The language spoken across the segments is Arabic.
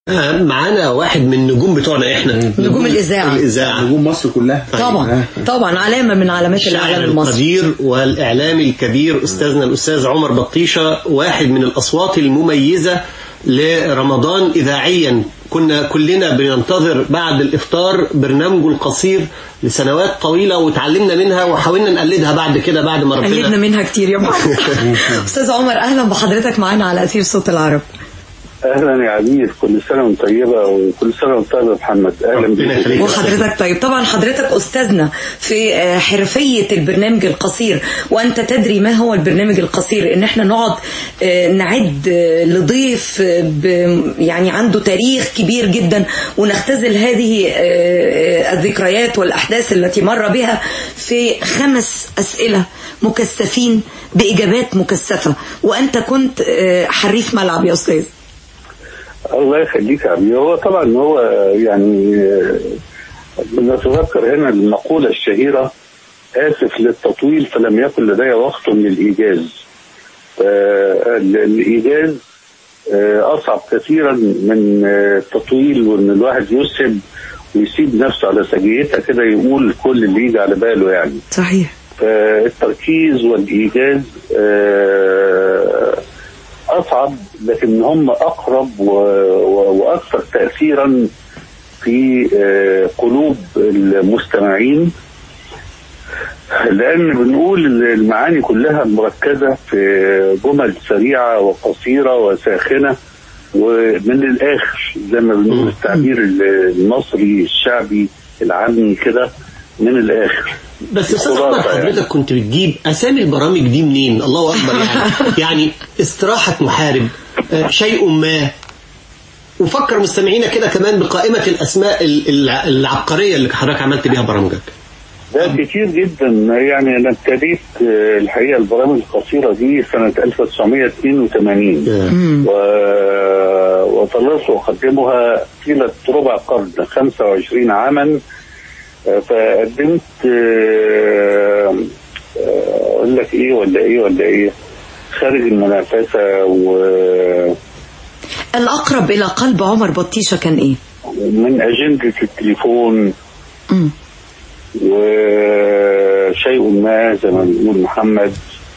معانا واحد من النجوم بتوعنا احنا، نجوم الإذاعة، نجوم مصر كلها طبعا. طبعا علامة من علامات الإعلام المصري، القدير والإعلامي الكبير أستاذنا الأستاذ عمر بطيشة، واحد من الأصوات المميزة لرمضان إذاعيا. كنا كلنا بننتظر بعد الإفطار برنامجه القصير لسنوات طويلة، وتعلمنا منها وحاولنا نقلدها بعد كده بعد ما ربنا قلدنا منها كتير يا محمد. أستاذ عمر أهلا بحضرتك معنا على أثير صوت العرب. اهلا يا عبير، كل سنه وانت طيبه وكل سنه وانت طيب يا محمد. اهلا بك وحضرتك طيب. طبعا حضرتك استاذنا في حرفيه البرنامج القصير، وانت تدري ما هو البرنامج القصير، ان احنا نقعد نعد لضيف يعني عنده تاريخ كبير جدا، ونختزل هذه الذكريات والاحداث التي مر بها في 5 أسئلة مكثفين باجابات مكثفه، وانت كنت حريف ملعب يا استاذ. الله يخليك يا عمي. هو طبعا هو يعني بنتذكر هنا المقولة الشهيرة: آسف للتطويل فلم يكن لدي وقت للإيجاز. الإيجاز أصعب كثيرا من التطويل، وإن الواحد يسهب ويسيب نفسه على سجيتها كده يقول كل اللي يجي على باله يعني. صحيح. فالتركيز والإيجاز أصعب، لكن هم أقرب وأكثر تأثيرا في قلوب المستمعين، لأن بنقول المعاني كلها مركزة في جمل سريعة وقصيرة وساخنة ومن الآخر، زي ما بنقول التعبير المصري الشعبي العامي كده، من الآخر. بس أستاذ عمر، حضرتك كنت بتجيب أسامي البرامج دي منين؟ الله أكبر يعني استراحة محارب، شيء ما، وفكر مستمعينا كده كمان بقائمة الأسماء العبقرية اللي حضرتك عملت بيها برامجك. ده كتير جدا يعني. أنا ابتديت الحقيقة البرامج القصيرة دي سنة 1982 وظللت أقدمها طيلة ربع قرن، 25 عاما. فقدمت اقول لك ايه ولا ايه خارج المنافسه. الاقرب الى قلب عمر بطيشه كان ايه؟ من اجنده التليفون وشيء ما زي ما بنقول محمد،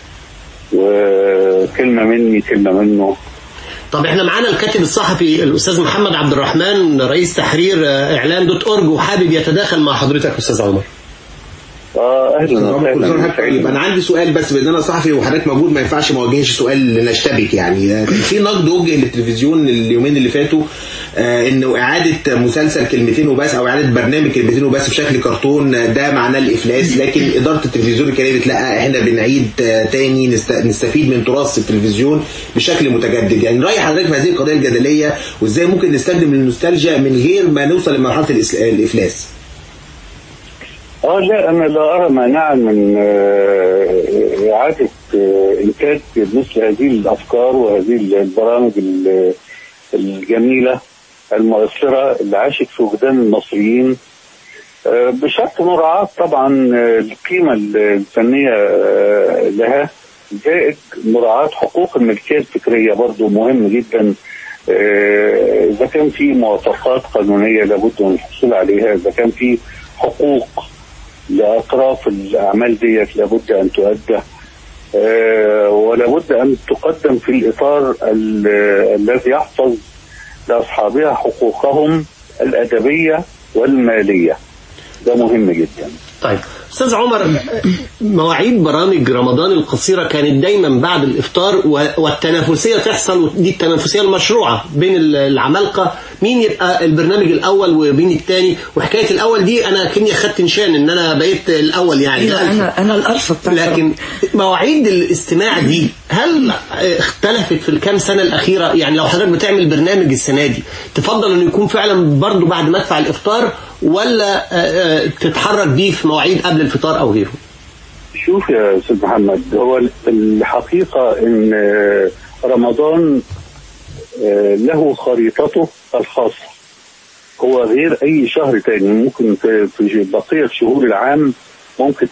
وكلمه مني كلمه منه. طب احنا معانا الكاتب الصحفي الأستاذ محمد عبد الرحمن، رئيس تحرير إعلام.org، وحابب يتداخل مع حضرتك أستاذ عمر. اهلا وسهلا. طيب انا عندي سؤال، بس بان انا صحفي وحضرتك موجود ما ينفعش ما اوجهش سؤال نشتبك يعني. في نقد وجه للتلفزيون اليومين اللي فاتوا انه اعاده مسلسل كلمتين وبس او اعاده برنامج كلمتين وبس بشكل كرتون ده معناه الافلاس، لكن اداره التلفزيون الكلام لا، احنا بنعيد تاني نستفيد من تراث التلفزيون بشكل متجدد. يعني راي حضرتك في هذه القضيه الجدليه، وازاي ممكن نستخدم النوستالجيا من غير ما نوصل لمرحله الافلاس؟ لا، أنا لا أرى مانعا من إعادة إنتاج مثل هذه الأفكار وهذه البرامج الجميلة المؤثرة اللي عاشت في وجدان المصريين، بشرط مراعاة طبعا القيمة الفنية لها، زائد مراعاة حقوق الملكية الفكرية برضو مهم جدا. إذا كان في موافقات قانونية لابد من الحصول عليها، إذا كان في حقوق لأطراف الأعمال ديت لابد أن تؤدى، ولابد أن تقدم في الإطار الذي يحفظ لأصحابها حقوقهم الأدبية والمالية. ده مهم جدا. طيب أستاذ عمر، مواعيد برامج رمضان القصيرة كانت دايما بعد الإفطار، والتنافسية تحصل، ودي التنافسية المشروعة بين العمالقة، مين يبقى البرنامج الأول وبين الثاني. وحكاية الأول دي أنا كني أخدت نشان إن أنا بقيت الأول يعني. أنا الألف. لكن مواعيد الاستماع دي هل اختلفت في الكام سنة الأخيرة؟ يعني لو حضرتك بتعمل برنامج السنة دي تفضل إنه يكون فعلا برضو بعد مدفع الإفطار، ولا تتحرك بيه في مواعيد قبل الفطار أو غيره؟ شوف يا أستاذ محمد، هو الحقيقة إن رمضان له خريطته الخاصة، هو غير أي شهر تاني. ممكن في بقية شهور العام ممكن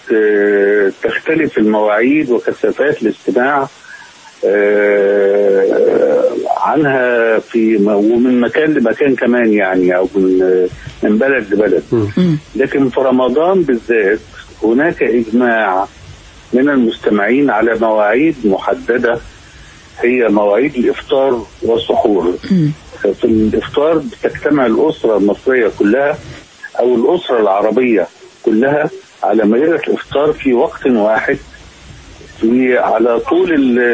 تختلف المواعيد وكثافات الاستماع عنها ومن مكان لمكان كمان يعني، أو من بلد لبلد. لكن في رمضان بالذات هناك إجماع من المستمعين على مواعيد محددة، هي مواعيد الإفطار والسحور. في الإفطار بتجتمع الأسرة المصرية كلها أو الأسرة العربية كلها على مائدة الإفطار في وقت واحد على طول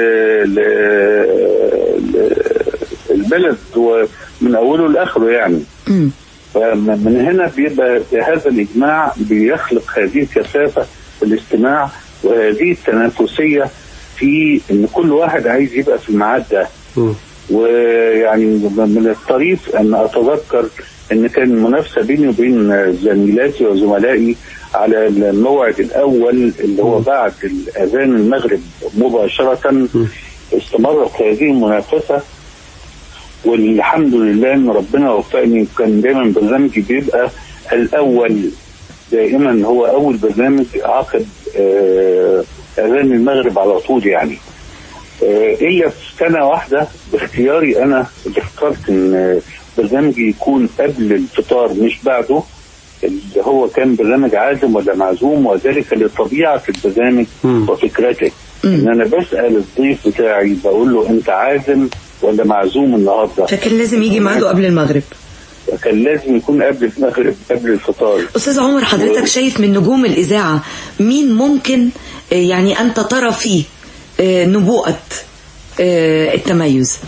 البلد ومن أوله لآخره يعني. فمن هنا بيبقى هذا الإجماع بيخلق هذه الكثافة في الاستماع وهذه التنافسية في إن كل واحد عايز يبقى في الميعاد ده. ويعني من الطريف أن أتذكر أن كان منافسة بيني وبين زميلاتي وزملائي على الموعد الأول اللي هو بعد الأذان المغرب مباشرة. استمرت هذه المنافسة والحمد لله أن ربنا وفقني. كان دائما برنامجي بيبقى الأول، دائما هو أول برنامج عقد أذان المغرب على طول يعني. إلا في سنة واحدة باختياري أنا اللي اخترت أن برنامجي يكون قبل الفطار مش بعده، اللي هو كان برنامج عازم ولا معزوم، وذلك لطبيعة البرنامج وفكرته. إن أنا بسأل الضيف بتاعي بقول له أنت عازم ولا معزوم النهارده؟ فكان لازم يجي ميعاده قبل المغرب. كان لازم يكون قبل المغرب قبل الفطار. أستاذ عمر، حضرتك شايف من نجوم الإذاعة مين ممكن يعني أنت ترى فيه نبوءة التميز؟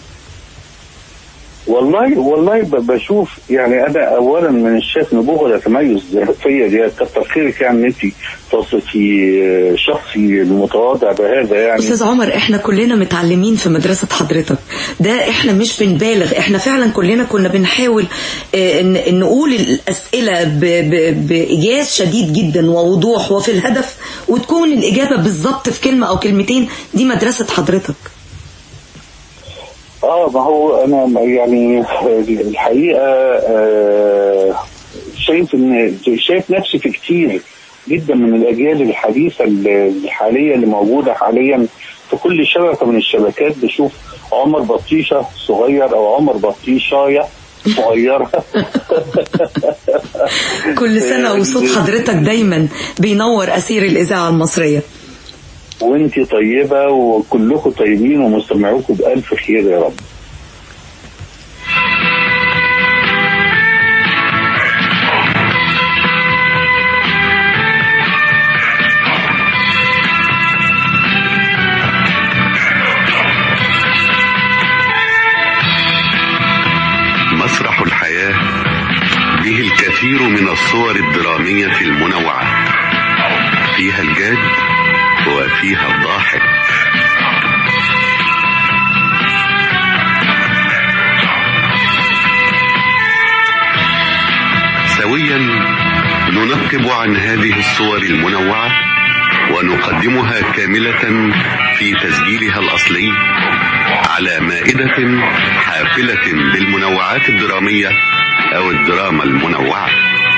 والله بشوف يعني انا اولا من الشاف نبوغه ولا تميز فيا دي كتر خيرك يعني انت توصفي شخصي المتواضع بهذا يعني. استاذ عمر، احنا كلنا متعلمين في مدرسه حضرتك، ده احنا مش بنبالغ، احنا فعلا كلنا كنا بنحاول نقول الاسئله بايجاز شديد جدا ووضوح وفي الهدف، وتكون الاجابه بالظبط في كلمه او كلمتين. دي مدرسه حضرتك. ما هو انا يعني الحقيقه شايف نفسي في كتير جدا من الاجيال الحديثه الحاليه اللي موجوده حاليا في كل شبكه من الشبكات. بشوف عمر بطيشه صغير او عمر بطيشايه صغيره. كل سنه وصوت حضرتك دايما بينور اسير الاذاعه المصريه. وانتي طيبة وكلكم طيبين ومستمعوكم بألف خير يا رب. مسرح الحياة به الكثير من الصور الدرامية المنوعة، فيها الجاد وفيها الضاحك. سويا ننقب عن هذه الصور المنوعة ونقدمها كاملة في تسجيلها الأصلي على مائدة حافلة بالمنوعات الدرامية أو الدراما المنوعة.